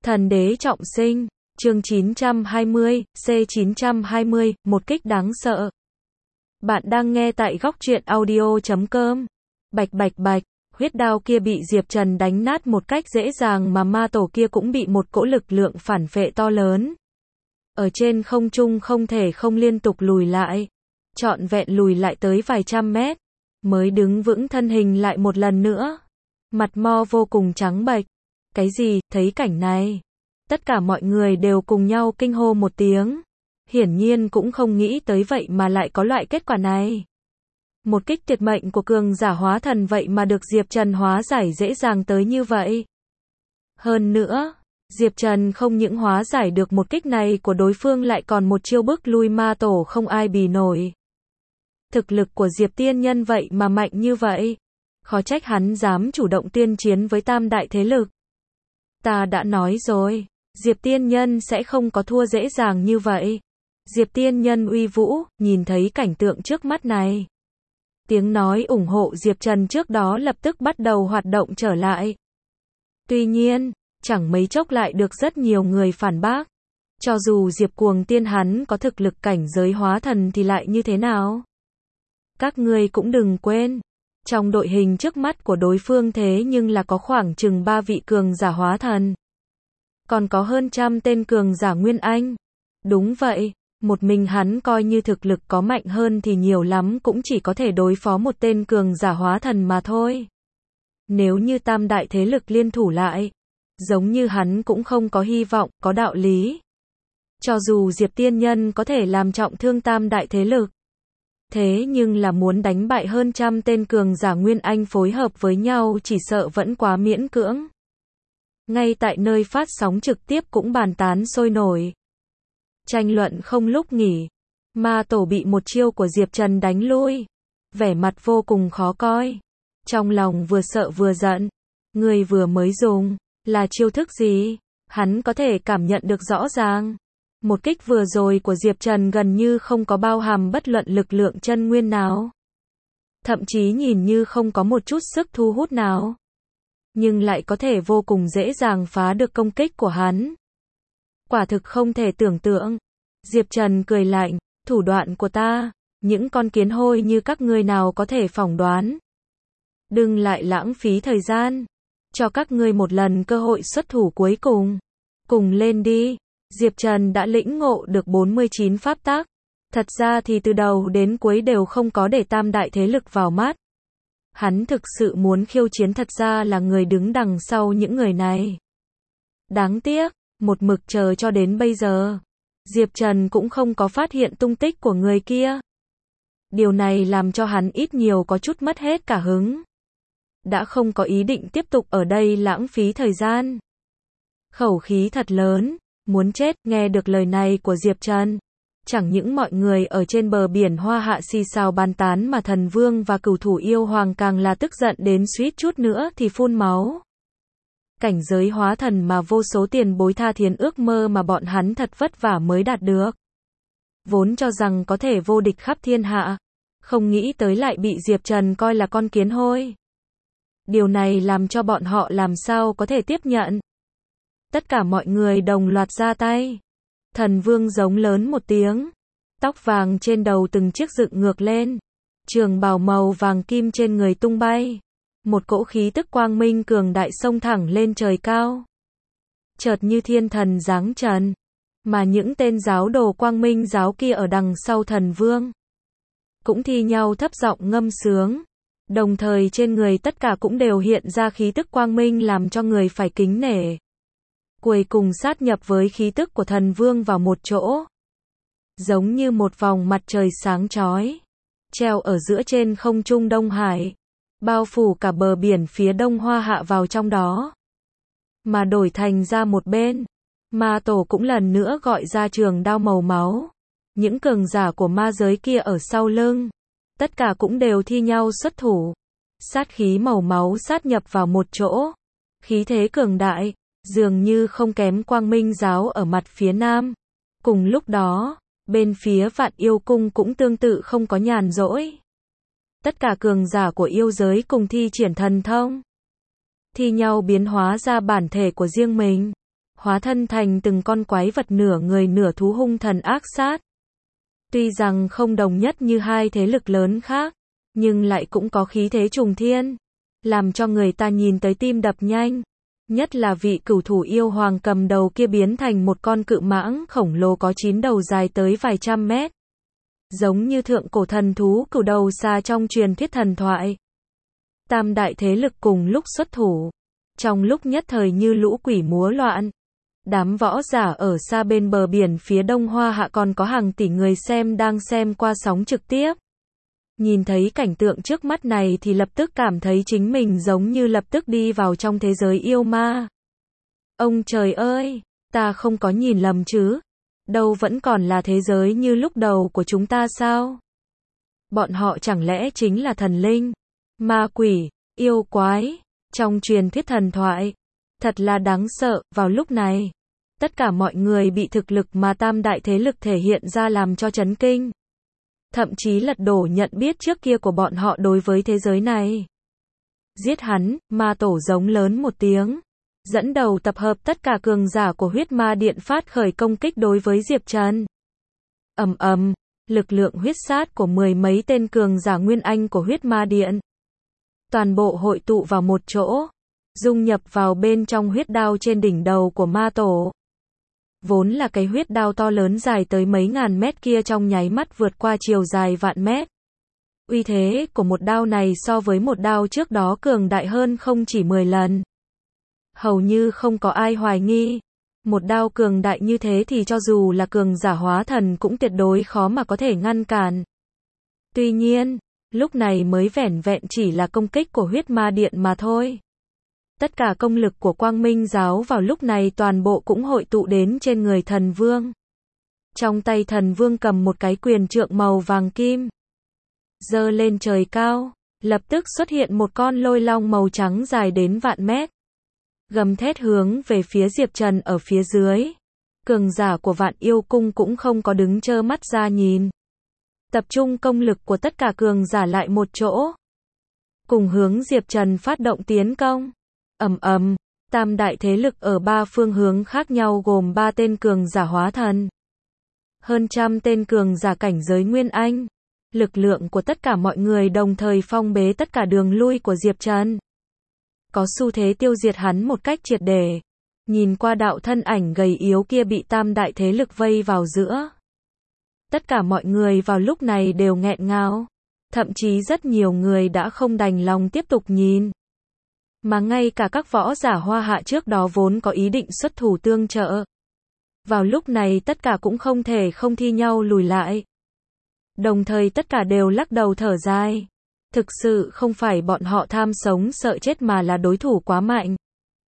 Thần đế trọng sinh, chương 920, C920, một kích đáng sợ. Bạn đang nghe tại góc truyện audio.com. Bạch bạch bạch, huyết đao kia bị Diệp Trần đánh nát một cách dễ dàng mà ma tổ kia cũng bị một cỗ lực lượng phản phệ to lớn. Ở trên không trung không thể không liên tục lùi lại. Trọn vẹn lùi lại tới vài trăm mét. Mới đứng vững thân hình lại một lần nữa. Mặt mo vô cùng trắng bệch. Cái gì, thấy cảnh này. Tất cả mọi người đều cùng nhau kinh hô một tiếng. Hiển nhiên cũng không nghĩ tới vậy mà lại có loại kết quả này. Một kích tuyệt mệnh của cường giả hóa thần vậy mà được Diệp Trần hóa giải dễ dàng tới như vậy. Hơn nữa, Diệp Trần không những hóa giải được một kích này của đối phương lại còn một chiêu bức lui ma tổ không ai bì nổi. Thực lực của Diệp Tiên Nhân vậy mà mạnh như vậy. Khó trách hắn dám chủ động tuyên chiến với tam đại thế lực. Ta đã nói rồi, Diệp Tiên Nhân sẽ không có thua dễ dàng như vậy. Diệp Tiên Nhân uy vũ, nhìn thấy cảnh tượng trước mắt này. Tiếng nói ủng hộ Diệp Trần trước đó lập tức bắt đầu hoạt động trở lại. Tuy nhiên, chẳng mấy chốc lại được rất nhiều người phản bác. Cho dù Diệp Cuồng Tiên hắn có thực lực cảnh giới hóa thần thì lại như thế nào? Các ngươi cũng đừng quên, trong đội hình trước mắt của đối phương thế nhưng là có khoảng chừng 3 vị cường giả hóa thần. Còn có hơn trăm tên cường giả Nguyên Anh. Đúng vậy, một mình hắn coi như thực lực có mạnh hơn thì nhiều lắm cũng chỉ có thể đối phó một tên cường giả hóa thần mà thôi. Nếu như tam đại thế lực liên thủ lại, giống như hắn cũng không có hy vọng, có đạo lý. Cho dù Diệp Tiên Nhân có thể làm trọng thương tam đại thế lực, thế nhưng là muốn đánh bại hơn trăm tên cường giả Nguyên Anh phối hợp với nhau chỉ sợ vẫn quá miễn cưỡng. Ngay tại nơi phát sóng trực tiếp cũng bàn tán sôi nổi. Tranh luận không lúc nghỉ. Ma tổ bị một chiêu của Diệp Trần đánh lui. Vẻ mặt vô cùng khó coi. Trong lòng vừa sợ vừa giận. Người vừa mới dùng, là chiêu thức gì? Hắn có thể cảm nhận được rõ ràng. Một kích vừa rồi của Diệp Trần gần như không có bao hàm bất luận lực lượng chân nguyên nào. Thậm chí nhìn như không có một chút sức thu hút nào. Nhưng lại có thể vô cùng dễ dàng phá được công kích của hắn. Quả thực không thể tưởng tượng. Diệp Trần cười lạnh, thủ đoạn của ta, những con kiến hôi như các ngươi nào có thể phỏng đoán. Đừng lại lãng phí thời gian. Cho các ngươi một lần cơ hội xuất thủ cuối cùng. Cùng lên đi. Diệp Trần đã lĩnh ngộ được 49 pháp tắc. Thật ra thì từ đầu đến cuối đều không có để tam đại thế lực vào mắt. Hắn thực sự muốn khiêu chiến thật ra là người đứng đằng sau những người này. Đáng tiếc, một mực chờ cho đến bây giờ. Diệp Trần cũng không có phát hiện tung tích của người kia. Điều này làm cho hắn ít nhiều có chút mất hết cả hứng. Đã không có ý định tiếp tục ở đây lãng phí thời gian. Khẩu khí thật lớn, muốn chết, nghe được lời này của Diệp Trần. Chẳng những mọi người ở trên bờ biển Hoa Hạ xì xào bàn tán mà Thần Vương và Cửu Thủ Yêu Hoàng càng là tức giận đến suýt chút nữa thì phun máu. Cảnh giới hóa thần mà vô số tiền bối tha thiết ước mơ mà bọn hắn thật vất vả mới đạt được. Vốn cho rằng có thể vô địch khắp thiên hạ, không nghĩ tới lại bị Diệp Trần coi là con kiến hôi. Điều này làm cho bọn họ làm sao có thể tiếp nhận. Tất cả mọi người đồng loạt ra tay. Thần Vương giống lớn một tiếng. Tóc vàng trên đầu từng chiếc dựng ngược lên. Trường bào màu vàng kim trên người tung bay. Một cỗ khí tức quang minh cường đại xông thẳng lên trời cao. Chợt như thiên thần giáng trần. Mà những tên giáo đồ quang minh giáo kia ở đằng sau Thần Vương cũng thi nhau thấp giọng ngâm sướng. Đồng thời trên người tất cả cũng đều hiện ra khí tức quang minh làm cho người phải kính nể. Cuối cùng sát nhập với khí tức của Thần Vương vào một chỗ. Giống như một vòng mặt trời sáng chói. Treo ở giữa trên không trung Đông Hải. Bao phủ cả bờ biển phía đông Hoa Hạ vào trong đó. Mà đổi thành ra một bên. Ma tổ cũng lần nữa gọi ra trường đao màu máu. Những cường giả của ma giới kia ở sau lưng. Tất cả cũng đều thi nhau xuất thủ. Sát khí màu máu sát nhập vào một chỗ. Khí thế cường đại. Dường như không kém Quang Minh giáo ở mặt phía nam. Cùng lúc đó, bên phía Vạn Yêu Cung cũng tương tự không có nhàn rỗi. Tất cả cường giả của yêu giới cùng thi triển thần thông. Thi nhau biến hóa ra bản thể của riêng mình. hóa thân thành từng con quái vật nửa người nửa thú hung thần ác sát. Tuy rằng không đồng nhất như hai thế lực lớn khác, nhưng lại cũng có khí thế trùng thiên, làm cho người ta nhìn tới tim đập nhanh. Nhất là vị cửu thủ yêu hoàng cầm đầu kia biến thành một con cự mãng khổng lồ có 9 đầu dài tới vài trăm mét. Giống như thượng cổ thần thú cửu đầu xà trong truyền thuyết thần thoại. Tam đại thế lực cùng lúc xuất thủ. Trong lúc nhất thời như lũ quỷ múa loạn. Đám võ giả ở xa bên bờ biển phía đông Hoa Hạ còn có hàng tỷ người xem đang xem qua sóng trực tiếp. Nhìn thấy cảnh tượng trước mắt này thì lập tức cảm thấy chính mình giống như lập tức đi vào trong thế giới yêu ma. Ông trời ơi, ta không có nhìn lầm chứ? Đâu vẫn còn là thế giới như lúc đầu của chúng ta sao? Bọn họ chẳng lẽ chính là thần linh, ma quỷ, yêu quái, trong truyền thuyết thần thoại? Thật là đáng sợ. Vào lúc này, tất cả mọi người bị thực lực mà tam đại thế lực thể hiện ra làm cho chấn kinh. Thậm chí lật đổ nhận biết trước kia của bọn họ đối với thế giới này. Giết hắn, ma tổ giống lớn một tiếng. Dẫn đầu tập hợp tất cả cường giả của huyết ma điện phát khởi công kích đối với Diệp Trần. Ầm ầm, lực lượng huyết sát của mười mấy tên cường giả nguyên anh của huyết ma điện. Toàn bộ hội tụ vào một chỗ, dung nhập vào bên trong huyết đao trên đỉnh đầu của ma tổ. Vốn là cái huyết đao to lớn dài tới mấy ngàn mét kia trong nháy mắt vượt qua chiều dài vạn mét. Uy thế của một đao này so với một đao trước đó cường đại hơn không chỉ 10 lần. Hầu như không có ai hoài nghi. Một đao cường đại như thế thì cho dù là cường giả hóa thần cũng tuyệt đối khó mà có thể ngăn cản. Tuy nhiên, lúc này mới vẻn vẹn chỉ là công kích của huyết ma điện mà thôi. Tất cả công lực của Quang Minh giáo vào lúc này toàn bộ cũng hội tụ đến trên người thần vương. Trong tay thần vương cầm một cái quyền trượng màu vàng kim. Giơ lên trời cao, lập tức xuất hiện một con lôi long màu trắng dài đến vạn mét. Gầm thét hướng về phía Diệp Trần ở phía dưới. Cường giả của Vạn Yêu Cung cũng không có đứng trơ mắt ra nhìn. Tập trung công lực của tất cả cường giả lại một chỗ. Cùng hướng Diệp Trần phát động tiến công. Ầm ầm, tam đại thế lực ở ba phương hướng khác nhau gồm 3 tên cường giả hóa thần. Hơn trăm tên cường giả cảnh giới Nguyên Anh. Lực lượng của tất cả mọi người đồng thời phong bế tất cả đường lui của Diệp Trần. Có xu thế tiêu diệt hắn một cách triệt để. Nhìn qua đạo thân ảnh gầy yếu kia bị tam đại thế lực vây vào giữa. Tất cả mọi người vào lúc này đều nghẹn ngào. Thậm chí rất nhiều người đã không đành lòng tiếp tục nhìn. Mà ngay cả các võ giả Hoa Hạ trước đó vốn có ý định xuất thủ tương trợ. Vào lúc này tất cả cũng không thể không thi nhau lùi lại. Đồng thời tất cả đều lắc đầu thở dài. Thực sự không phải bọn họ tham sống sợ chết mà là đối thủ quá mạnh.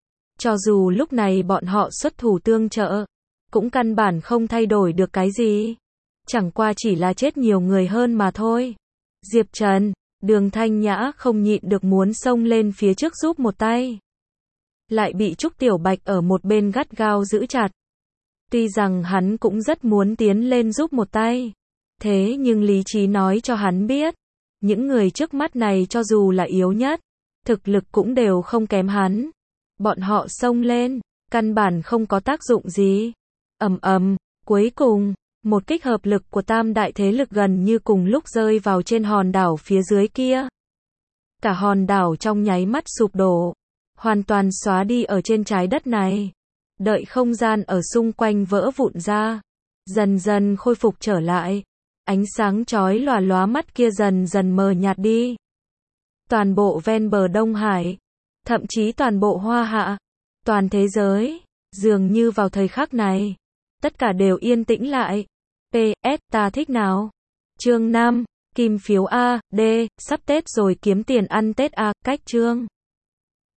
Cho dù lúc này bọn họ xuất thủ tương trợ, cũng căn bản không thay đổi được cái gì. Chẳng qua chỉ là chết nhiều người hơn mà thôi. Diệp Trần, Đường Thanh Nhã không nhịn được muốn xông lên phía trước giúp một tay. Lại bị Trúc Tiểu Bạch ở một bên gắt gao giữ chặt. Tuy rằng hắn cũng rất muốn tiến lên giúp một tay. Thế nhưng lý trí nói cho hắn biết. Những người trước mắt này cho dù là yếu nhất, thực lực cũng đều không kém hắn. Bọn họ xông lên, căn bản không có tác dụng gì. Ầm ầm, cuối cùng, một kích hợp lực của tam đại thế lực gần như cùng lúc rơi vào trên hòn đảo phía dưới kia. Cả hòn đảo trong nháy mắt sụp đổ, hoàn toàn xóa đi ở trên trái đất này. Đợi không gian ở xung quanh vỡ vụn ra, dần dần khôi phục trở lại. Ánh sáng chói lòa lóa mắt kia dần dần mờ nhạt đi. Toàn bộ ven bờ Đông Hải, thậm chí toàn bộ Hoa Hạ, toàn thế giới, dường như vào thời khắc này, tất cả đều yên tĩnh lại. PS, ta thích nào? Chương 5, kim phiếu A, D, sắp Tết rồi kiếm tiền ăn Tết A, cách chương.